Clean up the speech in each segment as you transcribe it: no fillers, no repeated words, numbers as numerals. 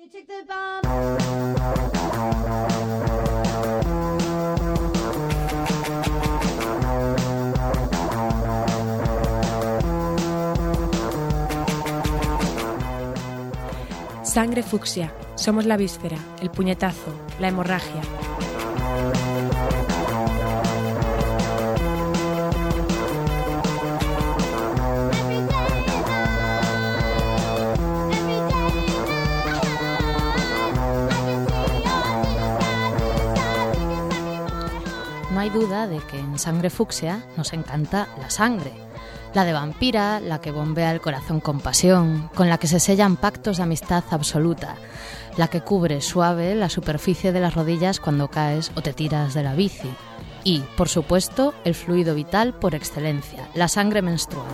Sangre fucsia. Somos la víscera, el puñetazo, la hemorragia. No hay duda de que en Sangre fucsia nos encanta la sangre. La de vampira, la que bombea el corazón con pasión, con la que se sellan pactos de amistad absoluta, la que cubre suave la superficie de las rodillas cuando caes o te tiras de la bici. Y, por supuesto, el fluido vital por excelencia, la sangre menstrual.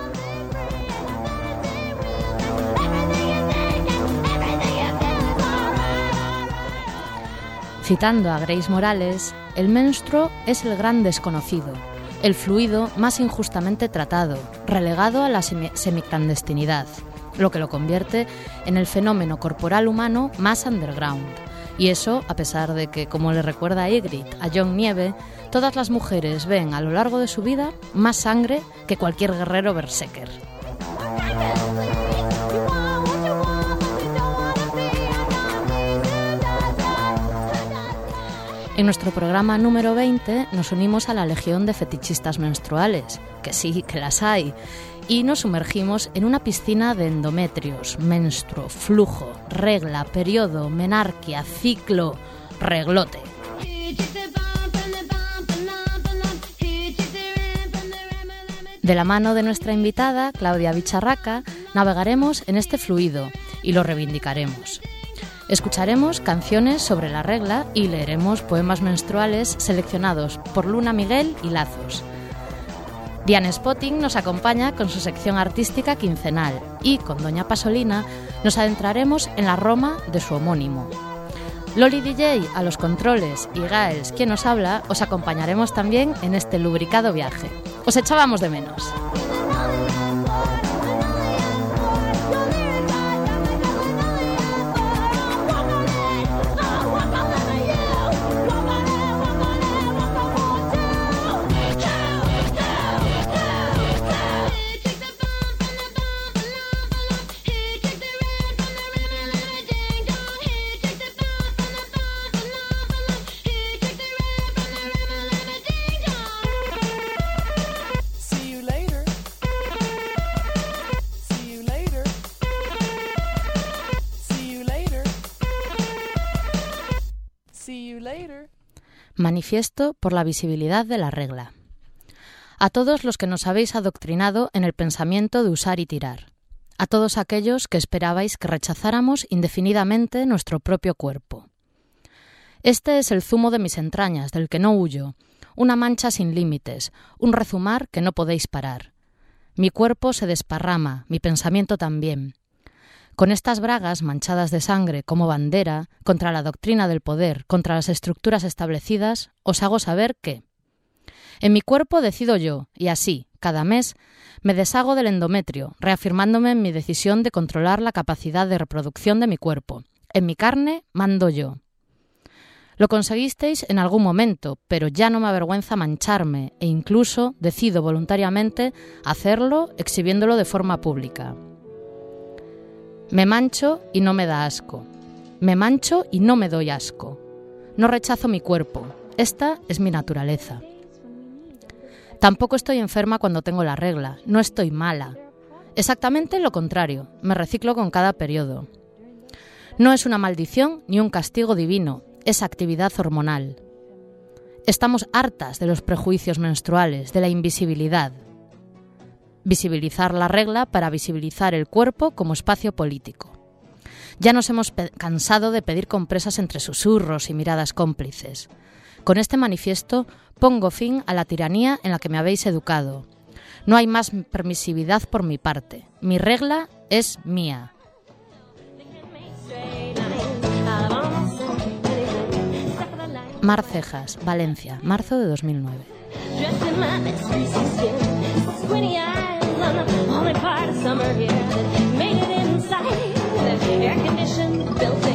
Citando a Grace Morales, el menstruo es el gran desconocido, el fluido más injustamente tratado, relegado a la semiclandestinidad, lo que lo convierte en el fenómeno corporal humano más underground. Y eso a pesar de que, como le recuerda Ygritte a Jon Nieve, todas las mujeres ven a lo largo de su vida más sangre que cualquier guerrero berserker. En nuestro programa número 20 nos unimos a la legión de fetichistas menstruales, que sí, que las hay, y nos sumergimos en una piscina de endometrios, menstruo, flujo, regla, periodo, menarquia, ciclo, reglote. De la mano de nuestra invitada, Claudia Bicharraca, navegaremos en este fluido y lo reivindicaremos. Escucharemos canciones sobre la regla y leeremos poemas menstruales seleccionados por Luna Miguel y Lazos. Diane Spotting nos acompaña con su sección artística quincenal y con Doña Pasolina nos adentraremos en la Roma de su homónimo. Loli DJ a los controles y Gaels, quien nos habla, os acompañaremos también en este lubricado viaje. Os echábamos de menos. Manifiesto por la visibilidad de la regla. A todos los que nos habéis adoctrinado en el pensamiento de usar y tirar. A todos aquellos que esperabais que rechazáramos indefinidamente nuestro propio cuerpo. Este es el zumo de mis entrañas, del que no huyo, una mancha sin límites, un rezumar que no podéis parar. Mi cuerpo se desparrama, mi pensamiento también. Con estas bragas manchadas de sangre como bandera, contra la doctrina del poder, contra las estructuras establecidas, os hago saber que en mi cuerpo decido yo, y así, cada mes, me deshago del endometrio, reafirmándome en mi decisión de controlar la capacidad de reproducción de mi cuerpo. En mi carne mando yo. Lo conseguisteis en algún momento, pero ya no me avergüenza mancharme, e incluso decido voluntariamente hacerlo exhibiéndolo de forma pública. Me mancho y no me da asco. Me mancho y no me doy asco. No rechazo mi cuerpo. Esta es mi naturaleza. Tampoco estoy enferma cuando tengo la regla. No estoy mala. Exactamente lo contrario. Me reciclo con cada periodo. No es una maldición ni un castigo divino. Es actividad hormonal. Estamos hartas de los prejuicios menstruales, de la invisibilidad. Visibilizar la regla para visibilizar el cuerpo como espacio político. Ya nos hemos cansado de pedir compresas entre susurros y miradas cómplices. Con este manifiesto pongo fin a la tiranía en la que me habéis educado. No hay más permisividad por mi parte. Mi regla es mía. Mar Cejas, Valencia, marzo de 2009. Only part of summer here that made it inside the air-conditioned building.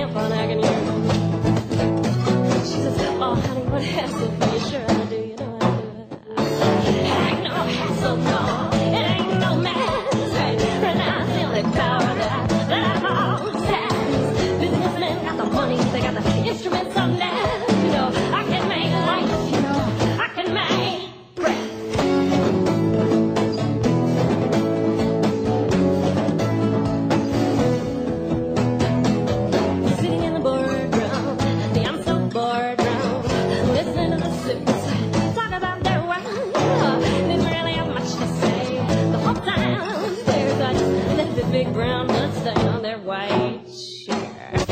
lamp on agony. She says, oh, honey, what hassle for you? Sure I do, you know I do. Ain't no hassle, no. It ain't no mess. Right now, it's the only power that I possess. Businessmen got the money, they got the instruments on that. You know, I can make lights, you know, I can make breath. Sitting in the boardroom, I'm so bored room, listening to the suits talk about their work. Didn't really have much to say the whole time. There's that big brown blood stain on their white shirt.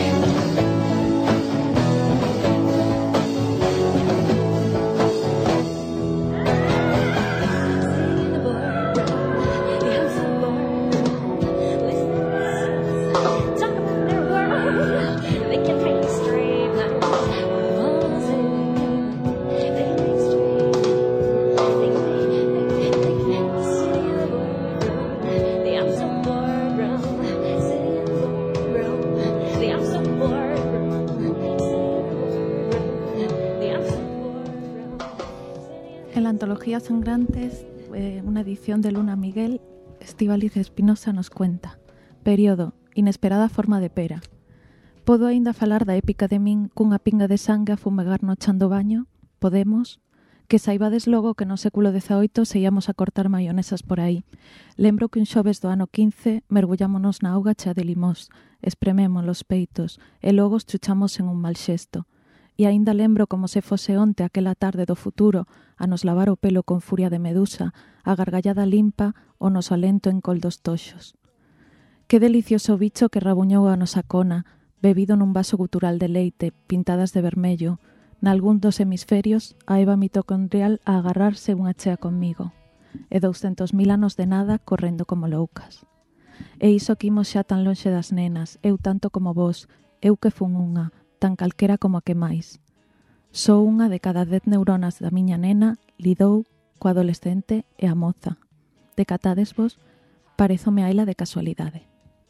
En la antología Sangrantes, una edición de Luna Miguel, Estíbaliz Espinosa nos cuenta: período, inesperada forma de pera. Podo aínda falar da épica de min cunha pinga de sangue a fumegar no chan do baño? Podemos? Que saibades logo que no século XVIII se íamos a cortar maionesas por aí. Lembro que un xoves do ano 15 mergullámonos na auga chea de limós, esprememos os peitos e logo estruchamos en un mal xesto. E aínda lembro como se fose onte aquela tarde do futuro a nos lavar o pelo con furia de medusa, a gargallada limpa, o noso alento en col dos toxos. Que delicioso bicho que rabuñou a nosa cona, bebido nun vaso gutural de leite, pintadas de vermello, nalgún dos hemisferios a Eva mitocondrial a agarrarse unha chea conmigo, e 200.000 anos de nada correndo como loucas. E iso que imos xa tan lonxe das nenas, eu tanto como vos, eu que fun unha, tan calquera como a que máis. Só unha de cada 10 neuronas da miña nena lidou coa adolescente e a moza. Decatádesvos, parézome aila de casualidade.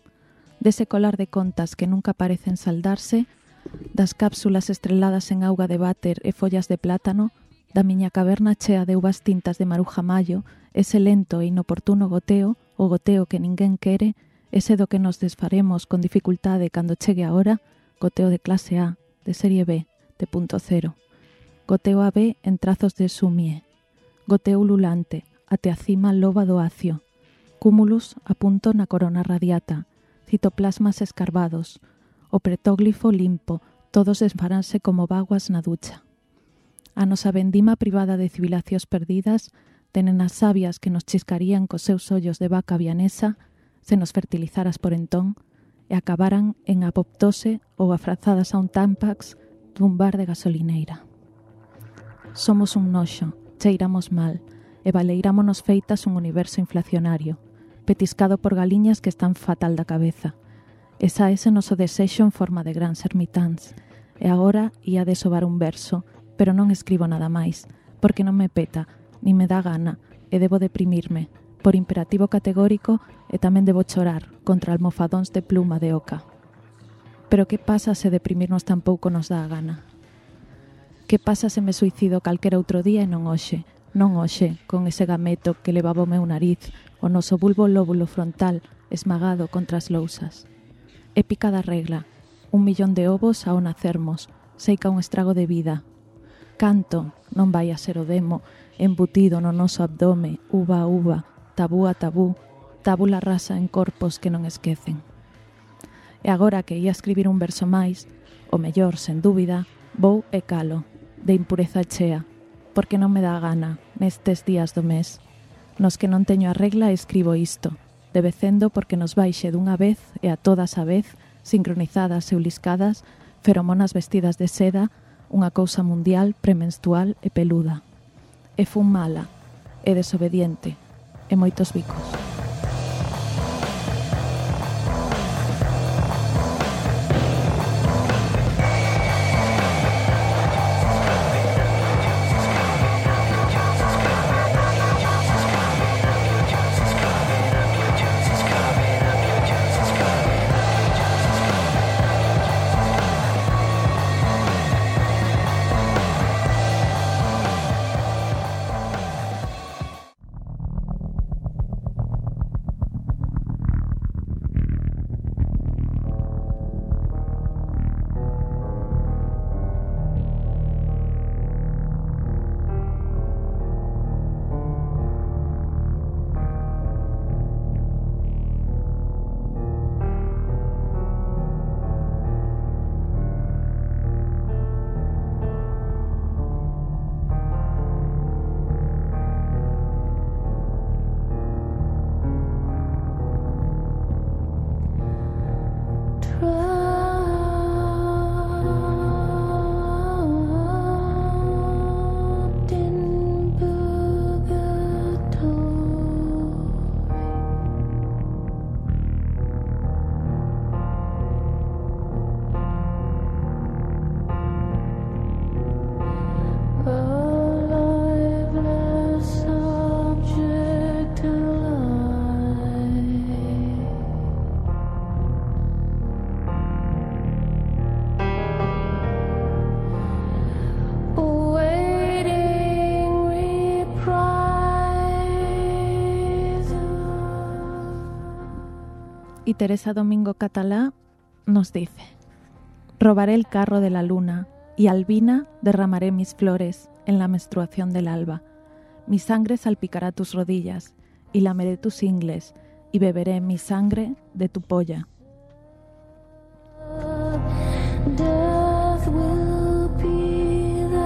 Dese colar de contas que nunca parecen saldarse, das cápsulas estreladas en auga de váter e follas de plátano, da miña caverna chea de uvas tintas de maruja maio, ese lento e inoportuno goteo, o goteo que ninguén quere, ese do que nos desfaremos con dificultade cando chegue a hora, goteo de clase A, de serie B, de punto cero. Goteo AB en trazos de sumie. Goteo ululante, até a cima loba do acio. Cúmulus a punto na corona radiata. Citoplasmas escarbados. O pretóglifo limpo, todos desfaranse como vaguas na ducha. A nosa vendima privada de civilacións perdidas, de nenas sabias que nos chiscarían cos seus ollos de vaca vianesa, se nos fertilizaras por entón, e acabaran en apoptose ou afrazadas a un tampax dun bar de gasolineira. Somos un noxo, cheiramos mal, e valeirámonos feitas un universo inflacionario, petiscado por galiñas que están fatal da cabeza. Esa ese noso desexo en forma de grans ermitáns, e agora ia de sobar un verso, pero non escribo nada máis, porque non me peta, ni me dá gana, e debo deprimirme, por imperativo categórico, e tamén debo chorar contra almofadóns de pluma de oca. Pero que pasa se deprimirnos tampouco nos dá a gana? Que pasa se me suicido calquera outro día e non hoxe, con ese gameto que levaba o meu nariz, o noso bulbo lóbulo frontal esmagado contra as lousas? Épica da regla, 1 millón de ovos ao nacermos, seica un estrago de vida. Canto, non vai a ser o demo, embutido no noso abdome, uva a uva, tabú a tabú, tábula rasa en corpos que non esquecen. E agora que ia escribir un verso máis, o mellor, sen dúbida, vou e calo, de impureza chea, porque non me dá gana nestes días do mes. Nos que non teño a regla escribo isto, debecendo porque nos baixe dunha vez e a todas a vez, sincronizadas e uliscadas, feromonas vestidas de seda, unha cousa mundial, premenstrual e peluda. E fun mala, e desobediente, e moitos bicos. Y Teresa Domingo Catalá nos dice: robaré el carro de la luna y albina derramaré mis flores en la menstruación del alba. Mi sangre salpicará tus rodillas y lameré tus ingles y beberé mi sangre de tu polla. Death will be the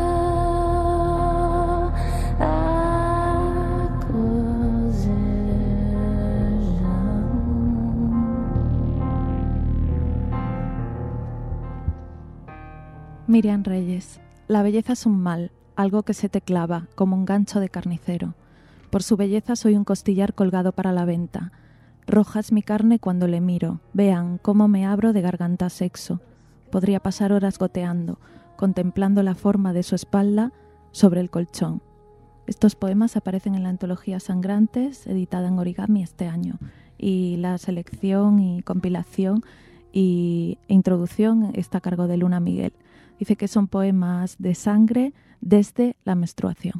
Miriam Reyes: la belleza es un mal, algo que se te clava como un gancho de carnicero. Por su belleza soy un costillar colgado para la venta. Roja es mi carne cuando le miro. Vean cómo me abro de garganta a sexo. Podría pasar horas goteando, contemplando la forma de su espalda sobre el colchón. Estos poemas aparecen en la antología Sangrantes, editada en Origami este año. Y la selección y compilación e introducción está a cargo de Luna Miguel. Dice que son poemas de sangre desde la menstruación.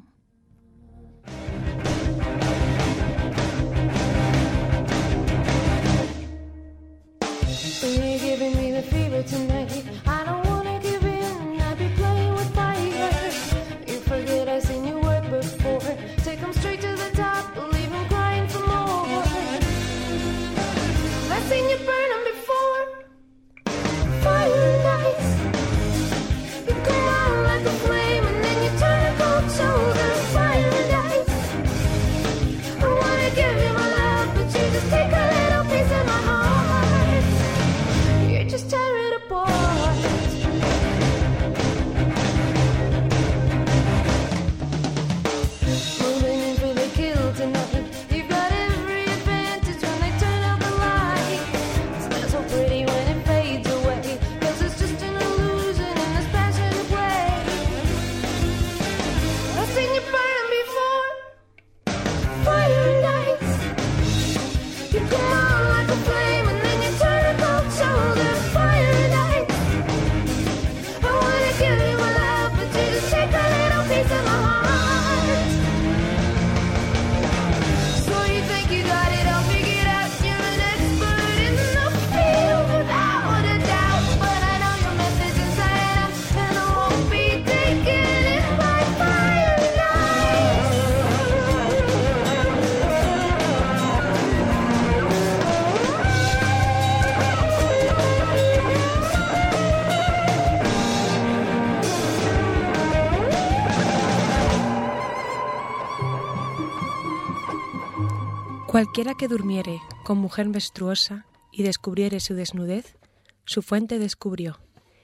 Cualquiera que durmiere con mujer menstruosa y descubriere su desnudez, su fuente descubrió,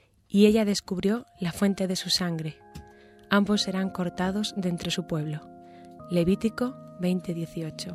y ella descubrió la fuente de su sangre. Ambos serán cortados de entre su pueblo. Levítico 20:18.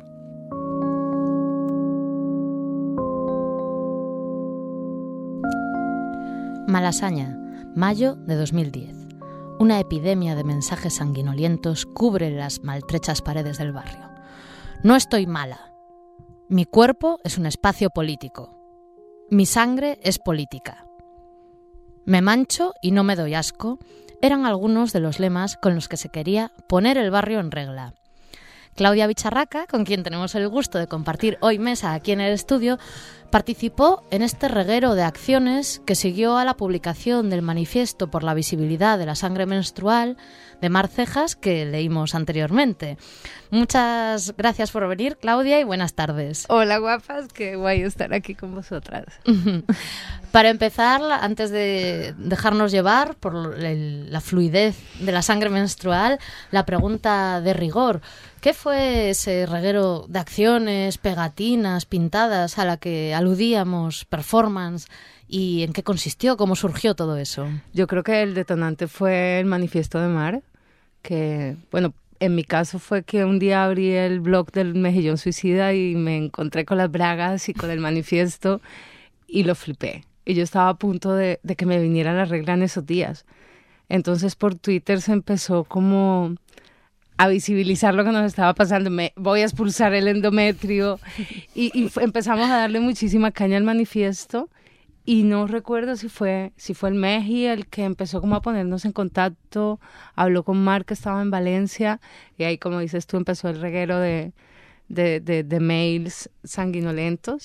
Malasaña, mayo de 2010. Una epidemia de mensajes sanguinolientos cubre las maltrechas paredes del barrio. No estoy mala. Mi cuerpo es un espacio político. Mi sangre es política. Me mancho y no me doy asco eran algunos de los lemas con los que se quería poner el barrio en regla. Claudia Bicharraca, con quien tenemos el gusto de compartir hoy mesa aquí en el estudio, participó en este reguero de acciones que siguió a la publicación del Manifiesto por la Visibilidad de la Sangre Menstrual de Mar Cejas, que leímos anteriormente. Muchas gracias por venir, Claudia, y buenas tardes. Hola, guapas, qué guay estar aquí con vosotras. Para empezar, antes de dejarnos llevar por la fluidez de la sangre menstrual, la pregunta de rigor: ¿qué fue ese reguero de acciones, pegatinas, pintadas a la que aludíamos, performance, y en qué consistió, cómo surgió todo eso? Yo creo que el detonante fue el Manifiesto de Mar, que, bueno, en mi caso fue que un día abrí el blog del Mejillón Suicida y me encontré con las bragas y con el manifiesto y lo flipé. Y yo estaba a punto de que me viniera la regla en esos días. Entonces por Twitter se empezó como a visibilizar lo que nos estaba pasando. Me voy a expulsar el endometrio y empezamos a darle muchísima caña al manifiesto. Y no recuerdo si fue el Meji el que empezó como a ponernos en contacto, habló con Mar, que estaba en Valencia, y ahí, como dices tú, empezó el reguero de mails sanguinolentos.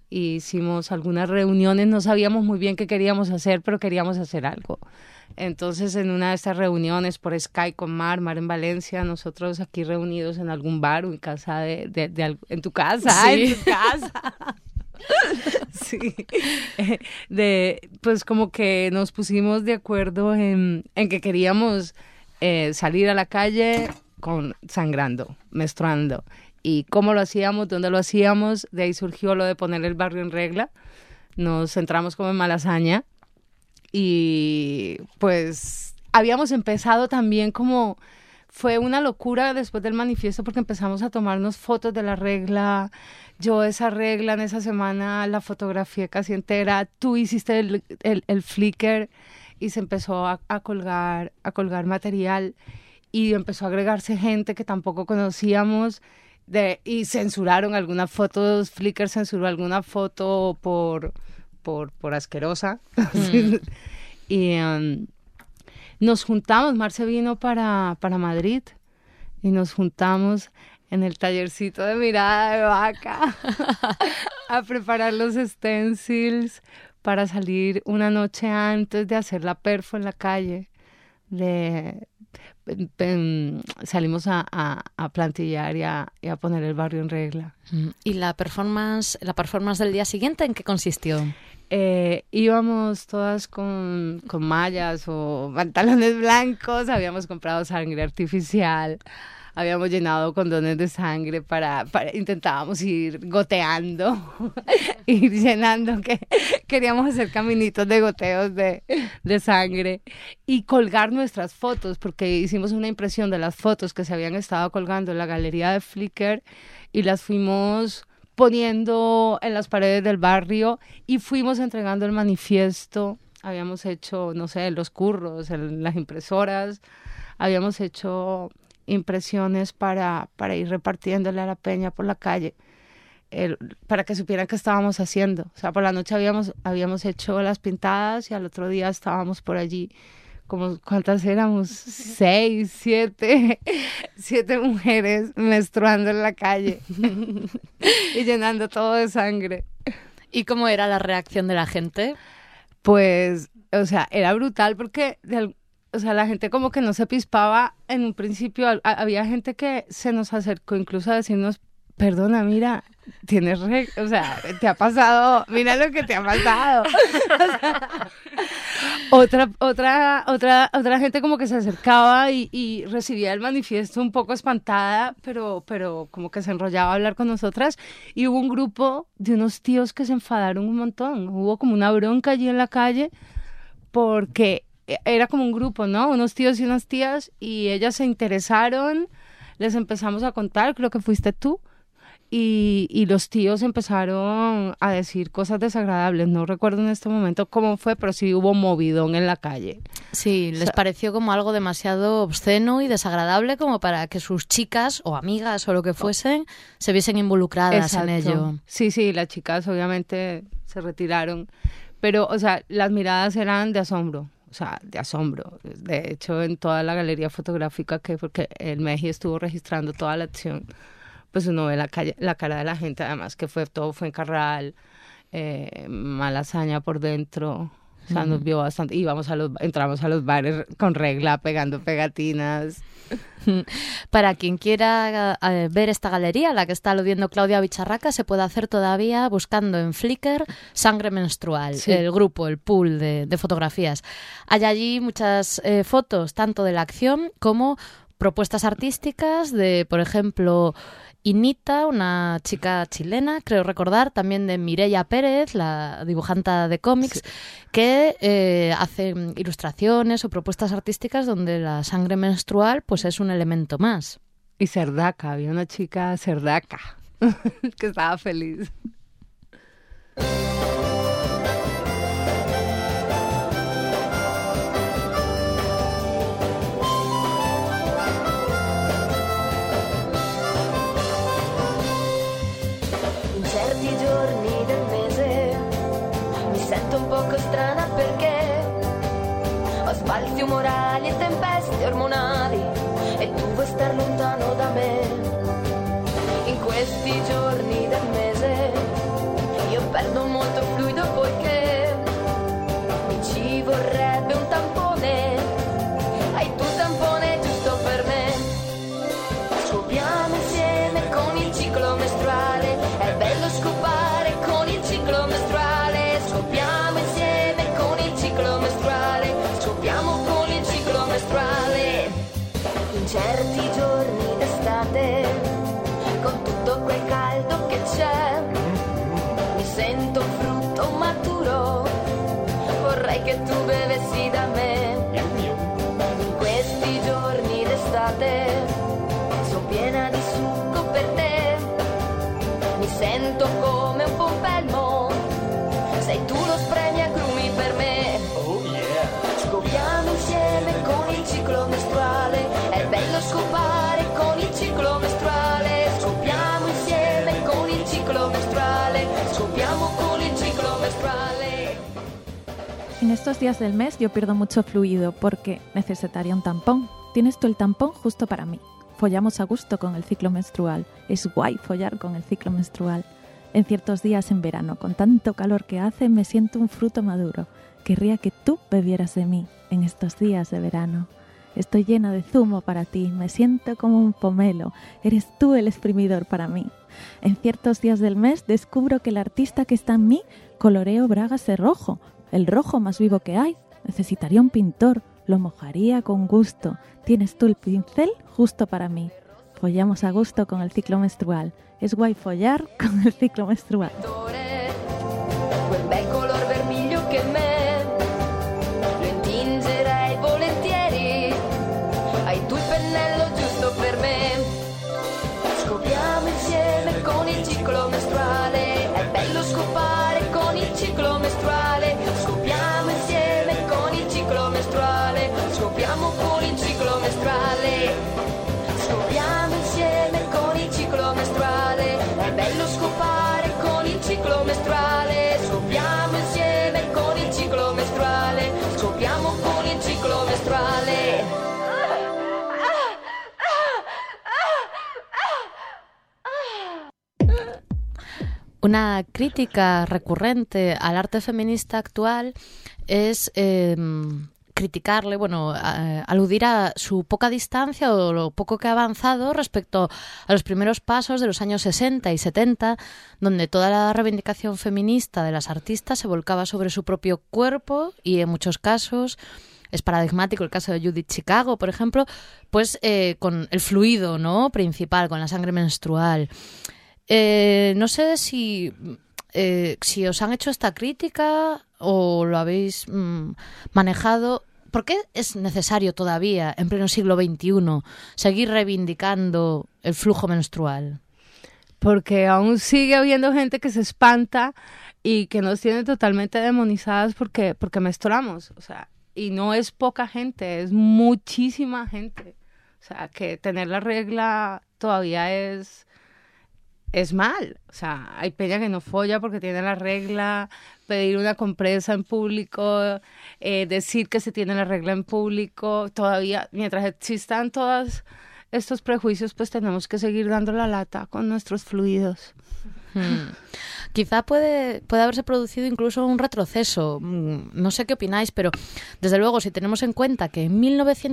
y hicimos algunas reuniones, no sabíamos muy bien qué queríamos hacer, pero queríamos hacer algo. Entonces, en una de estas reuniones por Skype con Mar en Valencia, nosotros aquí reunidos en algún bar o en casa en tu casa, Sí. en tu casa. Sí, pues como que nos pusimos de acuerdo en que queríamos salir a la calle sangrando, menstruando. Y cómo lo hacíamos, dónde lo hacíamos, de ahí surgió lo de poner el barrio en regla. Nos centramos como en Malasaña y pues habíamos empezado también como... Fue una locura después del manifiesto porque empezamos a tomarnos fotos de la regla. Yo esa regla en esa semana la fotografié casi entera. Tú hiciste el Flickr y se empezó a colgar material y empezó a agregarse gente que tampoco conocíamos y censuraron algunas fotos. Flickr censuró alguna foto por asquerosa. Y... nos juntamos, Marce vino para Madrid y nos juntamos en el tallercito de Mirada de Vaca a preparar los stencils para salir una noche antes de hacer la perfo en la calle. Salimos a plantillar y a poner el barrio en regla. ¿Y la performance del día siguiente en qué consistió? Íbamos todas con mallas o pantalones blancos, habíamos comprado sangre artificial, habíamos llenado condones de sangre para intentábamos ir goteando, ir llenando, que queríamos hacer caminitos de goteos de sangre y colgar nuestras fotos, porque hicimos una impresión de las fotos que se habían estado colgando en la galería de Flickr y las fuimos poniendo en las paredes del barrio y fuimos entregando el manifiesto. Habíamos hecho, no sé, los curros, las impresoras, habíamos hecho impresiones para ir repartiéndole a la peña por la calle, para que supieran qué estábamos haciendo. O sea, por la noche habíamos hecho las pintadas y al otro día estábamos por allí. ¿Cuántas éramos? 6, 7 mujeres menstruando en la calle y llenando todo de sangre. ¿Y cómo era la reacción de la gente? Pues, o sea, era brutal porque, la gente como que no se pispaba en un principio. Había gente que se nos acercó incluso a decirnos, perdona, mira, tienes o sea, te ha pasado, mira lo que te ha pasado. O sea, otra gente como que se acercaba y recibía el manifiesto un poco espantada, pero como que se enrollaba a hablar con nosotras. Y hubo un grupo de unos tíos que se enfadaron un montón. Hubo como una bronca allí en la calle porque era como un grupo, ¿no? Unos tíos y unas tías, y ellas se interesaron, les empezamos a contar, creo que fuiste tú. Y los tíos empezaron a decir cosas desagradables. No recuerdo en este momento cómo fue, pero sí hubo movidón en la calle. Sí, les pareció como algo demasiado obsceno y desagradable como para que sus chicas o amigas o lo que fuesen se viesen involucradas en ello. Sí, las chicas obviamente se retiraron. Pero, o sea, las miradas eran de asombro. O sea, de asombro. De hecho, en toda la galería fotográfica, porque el Meji estuvo registrando toda la acción, pues uno ve la cara de la gente, además que todo fue en Carral, Malasaña por dentro, o sea, nos vio bastante, entramos a los bares con regla, pegando pegatinas. Para quien quiera ver esta galería, la que está aludiendo Claudia Bicharraca, se puede hacer todavía buscando en Flickr Sangre Menstrual, sí. El grupo, el pool de fotografías. Hay allí muchas fotos, tanto de la acción como propuestas artísticas de, por ejemplo, Inita, una chica chilena, creo recordar, también de Mireia Pérez, la dibujanta de cómics, sí, que hace ilustraciones o propuestas artísticas donde la sangre menstrual pues es un elemento más. Y Cerdaca, había una chica Cerdaca que estaba feliz. Strana perché ho sbalzi umorali e tempeste ormonali e tu vuoi star lontano da me. In questi giorni del mese io per lui vorrebbe un tampone. Hai tu il tampone giusto per me. Scopriamo insieme con il ciclo mestruale. È bello scopare con il ciclo mestruale. Scopriamo insieme con il ciclo mestruale. Scopriamo con il ciclo mestruale. In certi giorni d'estate, con tutto quel caldo che c'è, mi sento un frutto maturo. Vorrei che tu bevessi da me. In questi giorni d'estate sono piena di succo per te. Mi sento come un pompelmo. Sei tu lo spremiagrumi per me. Oh yeah. Scopriamo insieme con il ciclo mestruale. È bello scopare con il ciclo mestruale. Scopriamo insieme con il ciclo mestruale. Scopriamo con il ciclo mestruale. En estos días del mes yo pierdo mucho fluido porque necesitaría un tampón. Tienes tú el tampón justo para mí. Follamos a gusto con el ciclo menstrual. Es guay follar con el ciclo menstrual. En ciertos días en verano, con tanto calor que hace, me siento un fruto maduro. Querría que tú bebieras de mí en estos días de verano. Estoy llena de zumo para ti, me siento como un pomelo. Eres tú el exprimidor para mí. En ciertos días del mes descubro que el artista que está en mí coloreo bragas de rojo, el rojo más vivo que hay. Necesitaría un pintor, lo mojaría con gusto. Tienes tú el pincel justo para mí. Follamos a gusto con el ciclo menstrual. Es guay follar con el ciclo menstrual. Quel bel color vermiglio che me lo intingerei volentieri. Hai tu il pennello giusto per me. Scopriamo insieme con il ciclo mestruale. È bello scopare con il ciclo mestruale. Scopriamo insieme con il ciclo mestruale. Scopriamo con il ciclo mestruale. Scopriamo insieme con il ciclo mestruale. È bello scopare con il ciclo mestruale. Scopriamo insieme con il ciclo mestruale. Scopriamo con il ciclo mestruale. Una crítica recurrente al arte feminista actual es criticarle, aludir a su poca distancia o lo poco que ha avanzado respecto a los primeros pasos de los años 60 y 70, donde toda la reivindicación feminista de las artistas se volcaba sobre su propio cuerpo y en muchos casos, es paradigmático el caso de Judith Chicago, por ejemplo, pues con el fluido, ¿no?, principal, con la sangre menstrual. No sé si os han hecho esta crítica o lo habéis manejado. ¿Por qué es necesario todavía, en pleno siglo XXI, seguir reivindicando el flujo menstrual? Porque aún sigue habiendo gente que se espanta y que nos tiene totalmente demonizadas porque menstruamos. O sea, y no es poca gente, es muchísima gente. O sea, que tener la regla todavía es mal. O sea, hay peña que no folla porque tiene la regla, pedir una compresa en público, decir que se tiene la regla en público. Todavía, mientras existan todos estos prejuicios, pues tenemos que seguir dando la lata con nuestros fluidos. Quizá puede haberse producido incluso un retroceso. No sé qué opináis, pero desde luego, si tenemos en cuenta que en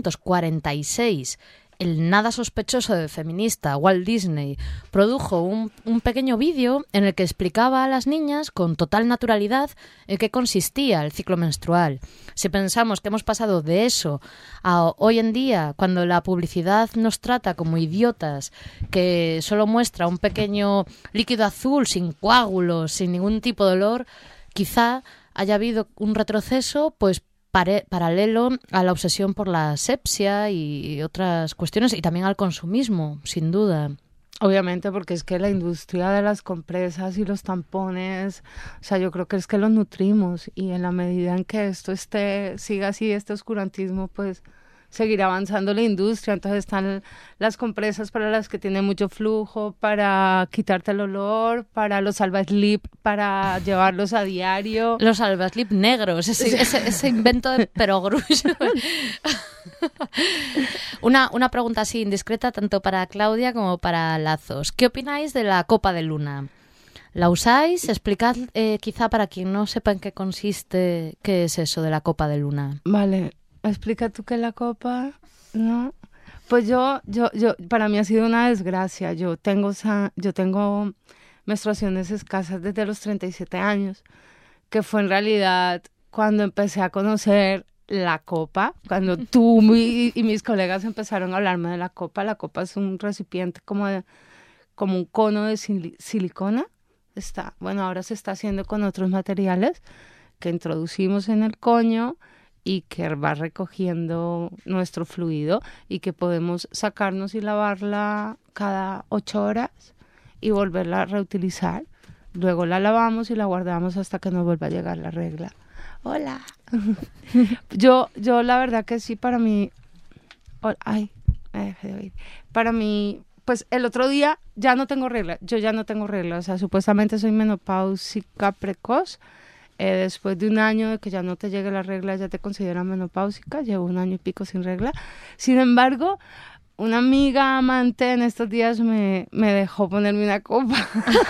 1946 el nada sospechoso de feminista Walt Disney produjo un pequeño vídeo en el que explicaba a las niñas con total naturalidad en qué consistía el ciclo menstrual. Si pensamos que hemos pasado de eso a hoy en día, cuando la publicidad nos trata como idiotas, que solo muestra un pequeño líquido azul sin coágulos, sin ningún tipo de olor, quizá haya habido un retroceso, pues paralelo a la obsesión por la asepsia y otras cuestiones, y también al consumismo, sin duda. Obviamente, porque es que la industria de las compresas y los tampones, o sea, yo creo que es que los nutrimos, y en la medida en que esto siga así, este oscurantismo, pues seguir avanzando la industria. Entonces están las compresas para las que tienen mucho flujo, para quitarte el olor, para los salvaslip, para llevarlos a diario. Los salvaslip negros, ese invento de perogrullo. Una pregunta así indiscreta tanto para Claudia como para Lazos. ¿Qué opináis de la copa de luna? ¿La usáis? Explicad quizá para quien no sepa en qué consiste, qué es eso de la copa de luna. Vale, explica tú qué es la copa, ¿no? Pues yo, para mí ha sido una desgracia. Yo tengo menstruaciones escasas desde los 37 años, que fue en realidad cuando empecé a conocer la copa, cuando tú y mis colegas empezaron a hablarme de la copa. La copa es un recipiente como un cono de silicona. Ahora se está haciendo con otros materiales que introducimos en el coño y que va recogiendo nuestro fluido y que podemos sacarnos y lavarla cada 8 horas y volverla a reutilizar. Luego la lavamos y la guardamos hasta que nos vuelva a llegar la regla. Hola. Yo la verdad que sí, para mí... Ay, me dejé de oír. Para mí... Pues el otro día ya no tengo regla, yo ya no tengo regla, o sea, supuestamente soy menopáusica precoz. Después de un año de que ya no te llegue la regla, ya te consideran menopáusica. Llevo 1 año y pico sin regla. Sin embargo, una amiga amante en estos días me dejó ponerme una copa.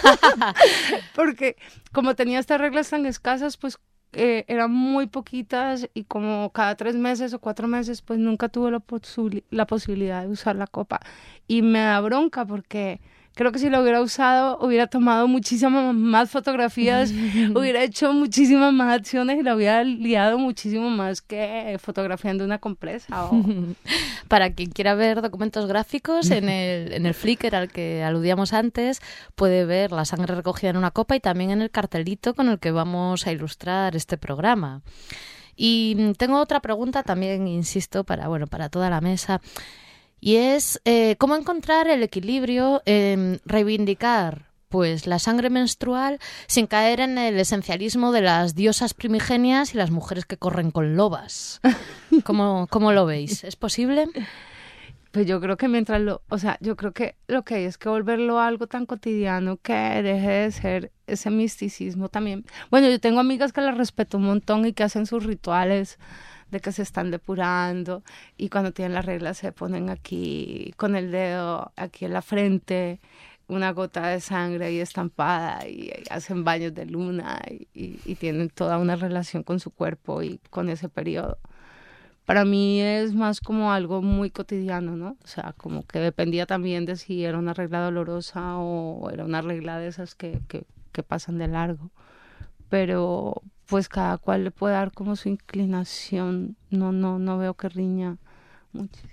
Porque como tenía estas reglas tan escasas, pues eran muy poquitas y como cada 3 meses o 4 meses, pues nunca tuve la posibilidad de usar la copa. Y me da bronca porque creo que si lo hubiera usado, hubiera tomado muchísimas más fotografías, hubiera hecho muchísimas más acciones y la hubiera liado muchísimo más que fotografiando una compresa. Para quien quiera ver documentos gráficos, en el Flickr al que aludíamos antes, puede ver la sangre recogida en una copa y también en el cartelito con el que vamos a ilustrar este programa. Y tengo otra pregunta también, insisto, para toda la mesa. Y es cómo encontrar el equilibrio en reivindicar pues la sangre menstrual sin caer en el esencialismo de las diosas primigenias y las mujeres que corren con lobas. ¿Cómo lo veis? ¿Es posible? Pues yo creo que yo creo que lo que hay es que volverlo algo tan cotidiano que deje de ser ese misticismo también. Bueno, yo tengo amigas que las respeto un montón y que hacen sus rituales de que se están depurando y cuando tienen las reglas se ponen aquí con el dedo aquí en la frente una gota de sangre ahí estampada y hacen baños de luna y tienen toda una relación con su cuerpo y con ese periodo. Para mí es más como algo muy cotidiano, ¿no? O sea, como que dependía también de si era una regla dolorosa o era una regla de esas que pasan de largo. Pero pues cada cual le puede dar como su inclinación. No veo que riña muchísimo.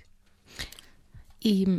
Y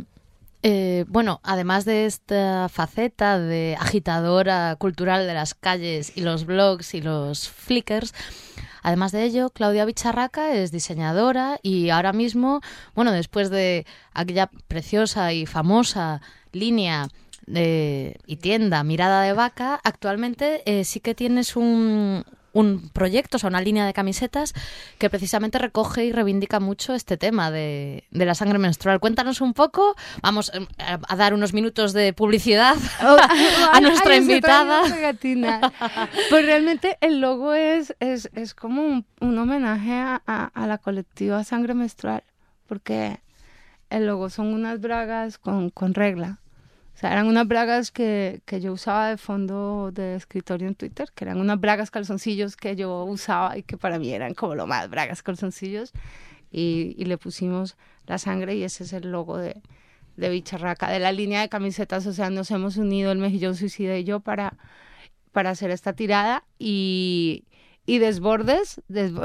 además de esta faceta de agitadora cultural de las calles y los blogs y los flickers, además de ello, Claudia Bicharraca es diseñadora y ahora mismo, después de aquella preciosa y famosa línea y tienda Mirada de Vaca, actualmente sí que tienes un proyecto, o sea, una línea de camisetas que precisamente recoge y reivindica mucho este tema de la sangre menstrual. Cuéntanos un poco, vamos a dar unos minutos de publicidad a nuestra invitada. Pues realmente el logo es como un homenaje a la colectiva Sangre Menstrual, porque el logo son unas bragas con regla. O sea, eran unas bragas que yo usaba de fondo de escritorio en Twitter, que eran unas bragas calzoncillos que yo usaba y que para mí eran como lo más, bragas calzoncillos. Y le pusimos la sangre y ese es el logo de Bicharraca, de la línea de camisetas. O sea, nos hemos unido el Mejillón Suicida y yo para hacer esta tirada y Desbordes,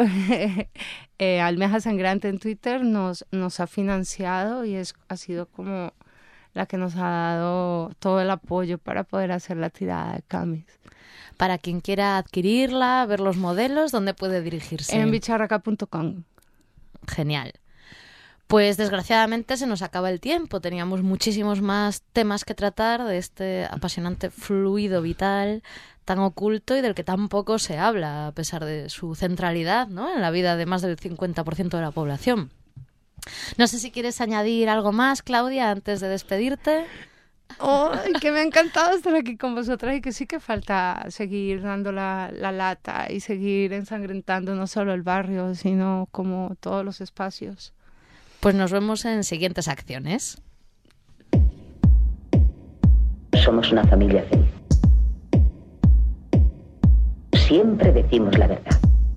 Almeja Sangrante en Twitter nos ha financiado y ha sido como la que nos ha dado todo el apoyo para poder hacer la tirada de camis. Para quien quiera adquirirla, ver los modelos, ¿dónde puede dirigirse? En bicharraca.com. Genial. Pues desgraciadamente se nos acaba el tiempo. Teníamos muchísimos más temas que tratar de este apasionante fluido vital tan oculto y del que tan poco se habla, a pesar de su centralidad, ¿no?, en la vida de más del 50% de la población. No sé si quieres añadir algo más, Claudia, antes de despedirte. Que me ha encantado estar aquí con vosotras y que sí que falta seguir dando la lata y seguir ensangrentando no solo el barrio, sino como todos los espacios. Pues nos vemos en siguientes acciones. Somos una familia feliz. siempre decimos la verdad.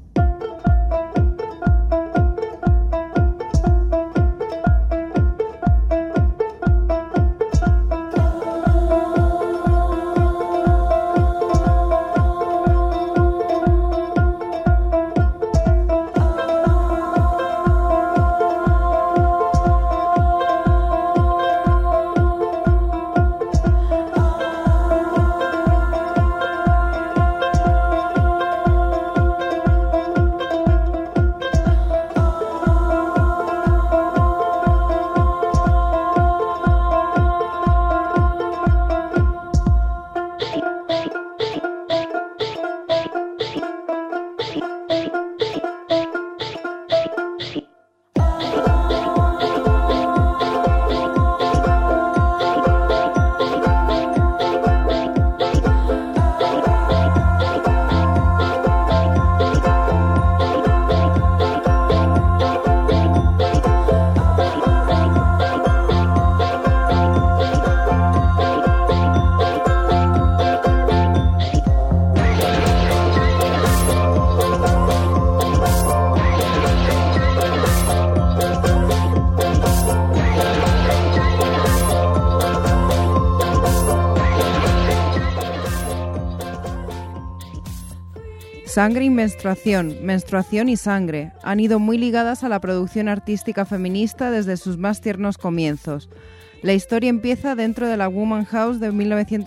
Sangre y menstruación, menstruación y sangre, han ido muy ligadas a la producción artística feminista desde sus más tiernos comienzos. La historia empieza dentro de la Woman House de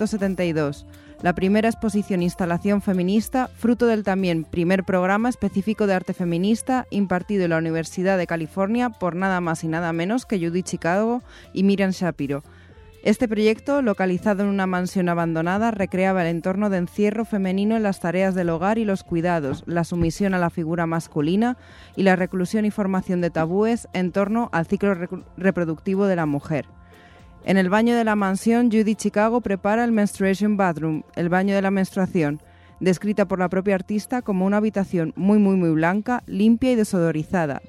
1972, la primera exposición-instalación feminista, fruto del también primer programa específico de arte feminista impartido en la Universidad de California por nada más y nada menos que Judith Chicago y Miriam Shapiro. Este proyecto, localizado en una mansión abandonada, recreaba el entorno de encierro femenino en las tareas del hogar y los cuidados, la sumisión a la figura masculina y la reclusión y formación de tabúes en torno al ciclo reproductivo de la mujer. En el baño de la mansión, Judith Chicago prepara el Menstruation Bathroom, el baño de la menstruación, descrita por la propia artista como una habitación muy blanca, limpia y desodorizada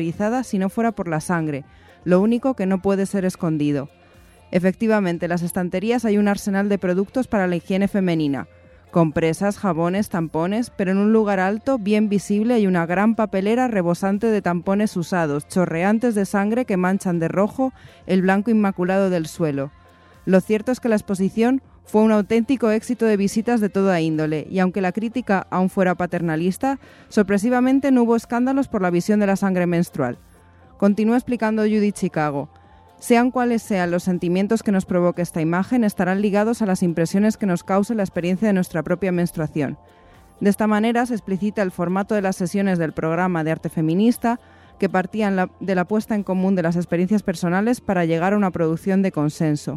si no fuera por la sangre, lo único que no puede ser escondido. Efectivamente, en las estanterías hay un arsenal de productos para la higiene femenina, compresas, jabones, tampones, pero en un lugar alto, bien visible, hay una gran papelera rebosante de tampones usados, chorreantes de sangre que manchan de rojo el blanco inmaculado del suelo. Lo cierto es que la exposición fue un auténtico éxito de visitas de toda índole, y aunque la crítica aún fuera paternalista, sorpresivamente no hubo escándalos por la visión de la sangre menstrual. Continúa explicando Judith Chicago. Sean cuales sean los sentimientos que nos provoque esta imagen, estarán ligados a las impresiones que nos cause la experiencia de nuestra propia menstruación. De esta manera se explicita el formato de las sesiones del programa de arte feminista, que partían de la puesta en común de las experiencias personales para llegar a una producción de consenso.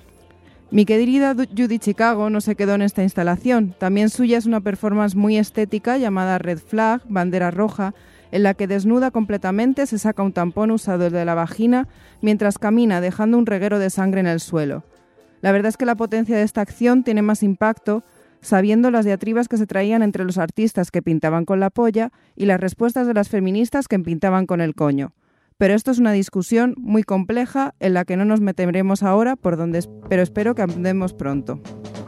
Mi querida Judith Chicago no se quedó en esta instalación. También suya es una performance muy estética llamada Red Flag, bandera roja, en la que desnuda completamente se saca un tampón usado de la vagina mientras camina dejando un reguero de sangre en el suelo. La verdad es que la potencia de esta acción tiene más impacto sabiendo las diatribas que se traían entre los artistas que pintaban con la polla y las respuestas de las feministas que pintaban con el coño. Pero esto es una discusión muy compleja en la que no nos meteremos ahora, pero espero que andemos pronto.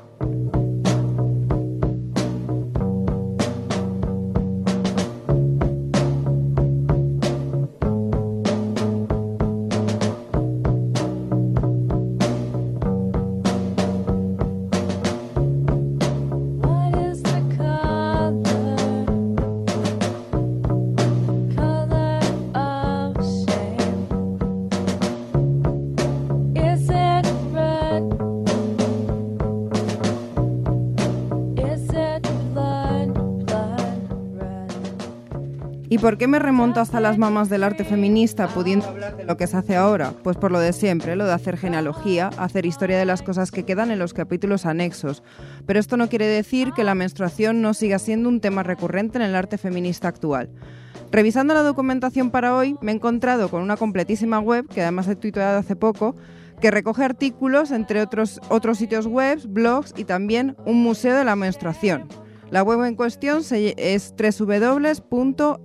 ¿Y por qué me remonto hasta las mamas del arte feminista, pudiendo hablar de lo que se hace ahora? Pues por lo de siempre, lo de hacer genealogía, hacer historia de las cosas que quedan en los capítulos anexos. Pero esto no quiere decir que la menstruación no siga siendo un tema recurrente en el arte feminista actual. Revisando la documentación para hoy, me he encontrado con una completísima web, que además he tuiteado hace poco, que recoge artículos, entre otros sitios web, blogs y también un museo de la menstruación. La web en cuestión es www.mum.org.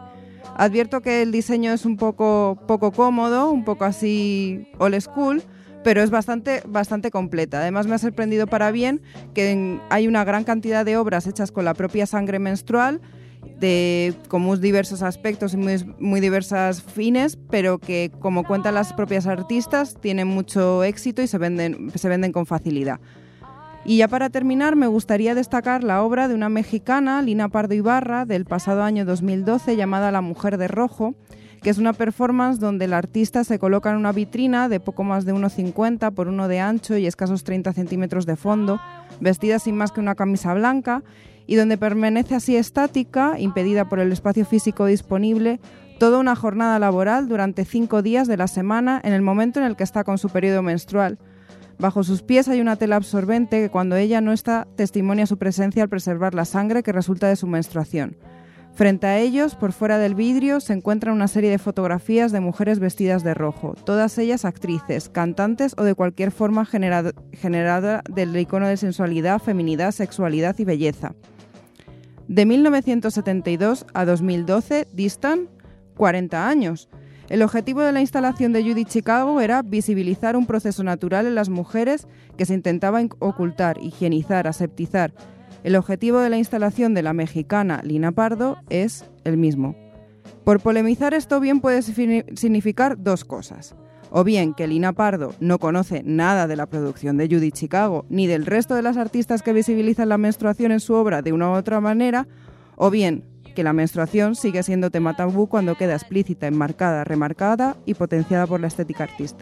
Advierto que el diseño es un poco cómodo, un poco así old school, pero es bastante completa. Además me ha sorprendido para bien que hay una gran cantidad de obras hechas con la propia sangre menstrual, con muy diversos aspectos y muy diversas fines, pero que, como cuentan las propias artistas, tienen mucho éxito y se venden con facilidad. Y ya para terminar, me gustaría destacar la obra de una mexicana, Lina Pardo Ibarra, del pasado año 2012, llamada La Mujer de Rojo, que es una performance donde el artista se coloca en una vitrina de poco más de 1,50 por 1 de ancho y escasos 30 centímetros de fondo, vestida sin más que una camisa blanca, y donde permanece así estática, impedida por el espacio físico disponible, toda una jornada laboral durante 5 días de la semana en el momento en el que está con su periodo menstrual. Bajo sus pies hay una tela absorbente que, cuando ella no está, testimonia su presencia al preservar la sangre que resulta de su menstruación. Frente a ellos, por fuera del vidrio, se encuentran una serie de fotografías de mujeres vestidas de rojo, todas ellas actrices, cantantes o de cualquier forma generada del icono de sensualidad, feminidad, sexualidad y belleza. De 1972 a 2012 distan 40 años. El objetivo de la instalación de Judith Chicago era visibilizar un proceso natural en las mujeres que se intentaba ocultar, higienizar, aseptizar. El objetivo de la instalación de la mexicana Lina Pardo es el mismo. Por polemizar, esto bien puede significar dos cosas. O bien que Lina Pardo no conoce nada de la producción de Judith Chicago ni del resto de las artistas que visibilizan la menstruación en su obra de una u otra manera, o bien que la menstruación sigue siendo tema tabú cuando queda explícita, enmarcada, remarcada y potenciada por la estética artista.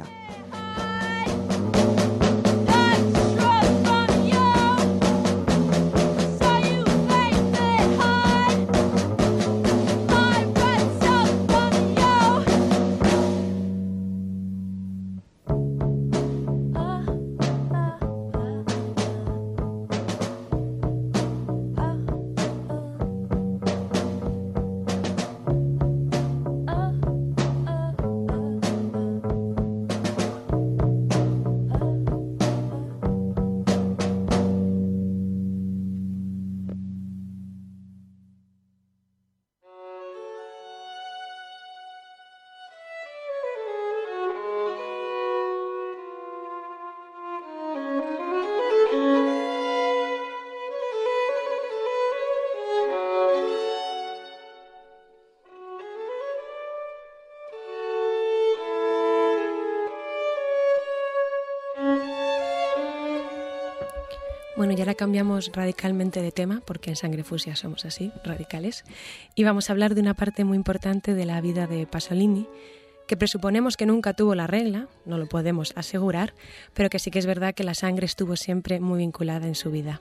Bueno, y ahora cambiamos radicalmente de tema, porque en Sangre Fucsia somos así, radicales, y vamos a hablar de una parte muy importante de la vida de Pasolini, que presuponemos que nunca tuvo la regla, no lo podemos asegurar, pero que sí que es verdad que la sangre estuvo siempre muy vinculada en su vida.